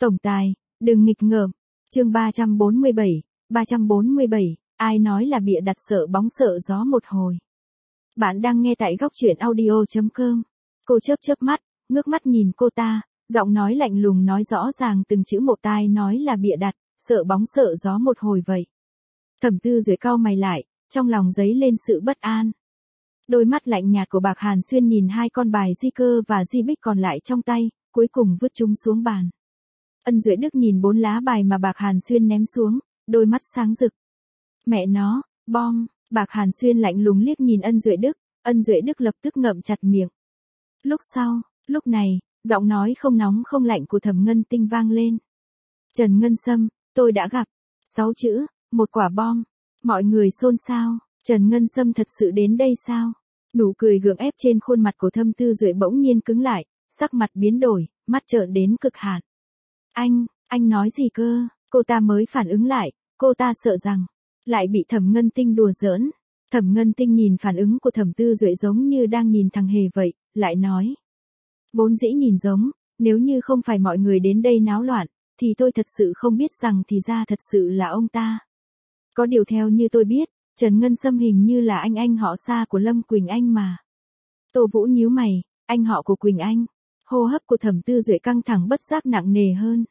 Tổng tài, đừng nghịch ngợm. Chương 347, ai nói là bịa đặt sợ bóng sợ gió một hồi. Bạn đang nghe tại góc truyện audio.com. Cô chớp chớp mắt, ngước mắt nhìn cô ta, giọng nói lạnh lùng nói rõ ràng từng chữ một, tai nói là bịa đặt, sợ bóng sợ gió một hồi vậy. Thẩm Tư Duệ cau mày lại, trong lòng dấy lên sự bất an. Đôi mắt lạnh nhạt của Bạc Hàn Xuyên nhìn hai con bài di cơ và di bích còn lại trong tay, cuối cùng vứt chúng xuống bàn. Ân Duệ Đức nhìn 4 lá bài mà Bạc Hàn Xuyên ném xuống, đôi mắt sáng rực. Mẹ nó, bom. Bạc Hàn Xuyên lạnh lùng liếc nhìn Ân Duệ Đức lập tức ngậm chặt miệng. Lúc này, giọng nói không nóng không lạnh của Thẩm Ngân Tinh vang lên. Trần Ngân Sâm, tôi đã gặp. 6 chữ, một quả bom. Mọi người xôn xao, Trần Ngân Sâm thật sự đến đây sao? Nụ cười gượng ép trên khuôn mặt của Thẩm Tư Duệ bỗng nhiên cứng lại, sắc mặt biến đổi, mắt trợn đến cực hạn. Anh nói gì cơ? Cô ta mới phản ứng lại, cô ta sợ rằng lại bị Thẩm Ngân Tinh đùa giỡn. Thẩm Ngân Tinh nhìn phản ứng của Thẩm Tư Duệ giống như đang nhìn thằng hề vậy, lại nói. Vốn dĩ nhìn giống, nếu như không phải mọi người đến đây náo loạn, thì tôi thật sự không biết rằng thì ra thật sự là ông ta. Có điều theo như tôi biết, Trần Ngân Sâm hình như là anh họ xa của Lâm Quỳnh Anh mà. Tô Vũ nhíu mày, anh họ của Quỳnh Anh. Hô hấp của Thẩm Tư Duệ căng thẳng bất giác nặng nề hơn.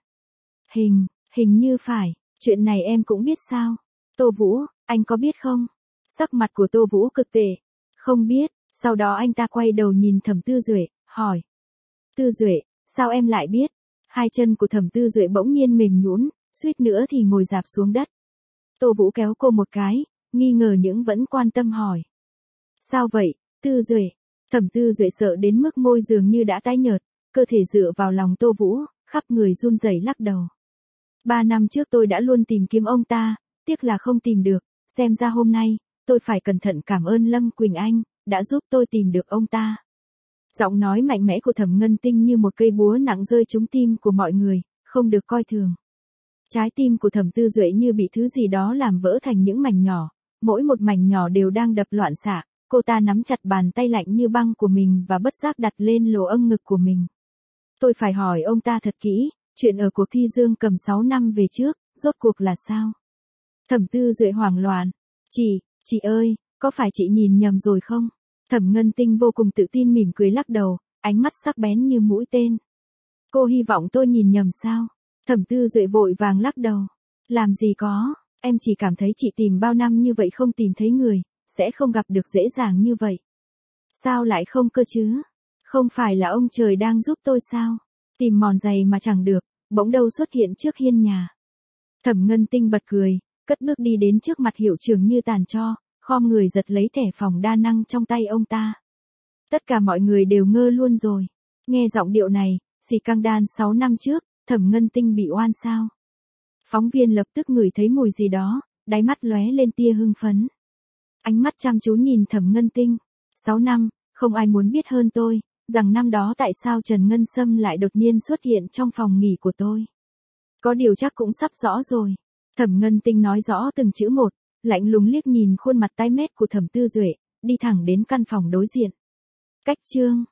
Hình như phải, chuyện này em cũng biết sao? Tô Vũ, anh có biết không? Sắc mặt của Tô Vũ cực tệ. Không biết, sau đó anh ta quay đầu nhìn Thẩm Tư Duệ, hỏi. Tư Duệ, sao em lại biết? Hai chân của Thẩm Tư Duệ bỗng nhiên mềm nhũn, suýt nữa thì ngồi rạp xuống đất. Tô Vũ kéo cô một cái, nghi ngờ nhưng vẫn quan tâm hỏi. Sao vậy, Tư Duệ? Thẩm Tư Duệ sợ đến mức môi dường như đã tái nhợt, cơ thể dựa vào lòng Tô Vũ, khắp người run rẩy lắc đầu. 3 năm trước tôi đã luôn tìm kiếm ông ta, tiếc là không tìm được, xem ra hôm nay, tôi phải cẩn thận cảm ơn Lâm Quỳnh Anh, đã giúp tôi tìm được ông ta. Giọng nói mạnh mẽ của Thẩm Ngân Tinh như một cây búa nặng rơi trúng tim của mọi người, không được coi thường. Trái tim của Thẩm Tư Duệ như bị thứ gì đó làm vỡ thành những mảnh nhỏ, mỗi một mảnh nhỏ đều đang đập loạn xạ, cô ta nắm chặt bàn tay lạnh như băng của mình và bất giác đặt lên lỗ âng ngực của mình. Tôi phải hỏi ông ta thật kỹ, chuyện ở cuộc thi Dương Cầm 6 năm về trước, rốt cuộc là sao? Thẩm Tư Duệ hoảng loạn. Chị ơi, có phải chị nhìn nhầm rồi không? Thẩm Ngân Tinh vô cùng tự tin mỉm cười lắc đầu, ánh mắt sắc bén như mũi tên. Cô hy vọng tôi nhìn nhầm sao? Thẩm Tư Duệ vội vàng lắc đầu. Làm gì có, em chỉ cảm thấy chị tìm bao năm như vậy không tìm thấy người, sẽ không gặp được dễ dàng như vậy. Sao lại không cơ chứ? Không phải là ông trời đang giúp tôi sao? Tìm mòn giày mà chẳng được, bỗng đâu xuất hiện trước hiên nhà. Thẩm Ngân Tinh bật cười, cất bước đi đến trước mặt hiệu trưởng như tàn tro, khom người giật lấy thẻ phòng đa năng trong tay ông ta. Tất cả mọi người đều ngơ luôn rồi. Nghe giọng điệu này, xì căng đan 6 năm trước, Thẩm Ngân Tinh bị oan sao? Phóng viên lập tức ngửi thấy mùi gì đó, đáy mắt lóe lên tia hưng phấn. Ánh mắt chăm chú nhìn Thẩm Ngân Tinh. 6 năm, không ai muốn biết hơn tôi, rằng năm đó tại sao Trần Ngân Sâm lại đột nhiên xuất hiện trong phòng nghỉ của tôi. Có điều chắc cũng sắp rõ rồi. Thẩm Ngân Tinh nói rõ từng chữ một, lạnh lùng liếc nhìn khuôn mặt tái mét của Thẩm Tư Duệ, đi thẳng đến căn phòng đối diện. Cách chương.